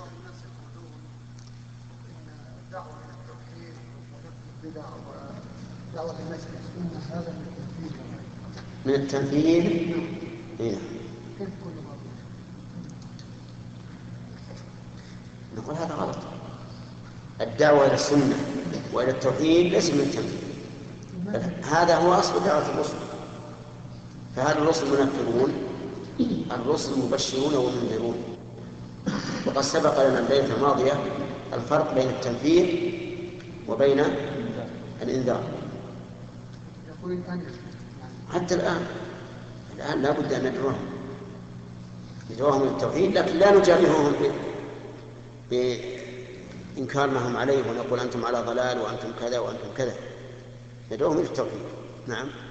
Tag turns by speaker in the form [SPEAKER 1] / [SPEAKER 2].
[SPEAKER 1] الناس يقولون ان الدعوه الى التوحيد ونفي البدع ودعوه الناس الى السنه هذا من التنفيذ.
[SPEAKER 2] إيه؟ نقول هذا غلط. الدعوة إلى السنة وإلى التوحيد ليس من التنفيذ، هذا هو أصل دعوة الرسل. فهذا الرسل منفرون، الرسل مبشرون ومنذرون. وقد سبق لنا الليلة الماضية الفرق بين التنفيذ وبين الإنذار. حتى الآن لا بد أن ندعوهم للتوحيد، لكن لا نجابههم بإنكار ما هم عليه ونقول أنتم على ضلال وأنتم كذا وأنتم كذا. ندعوهم للتوحيد. نعم.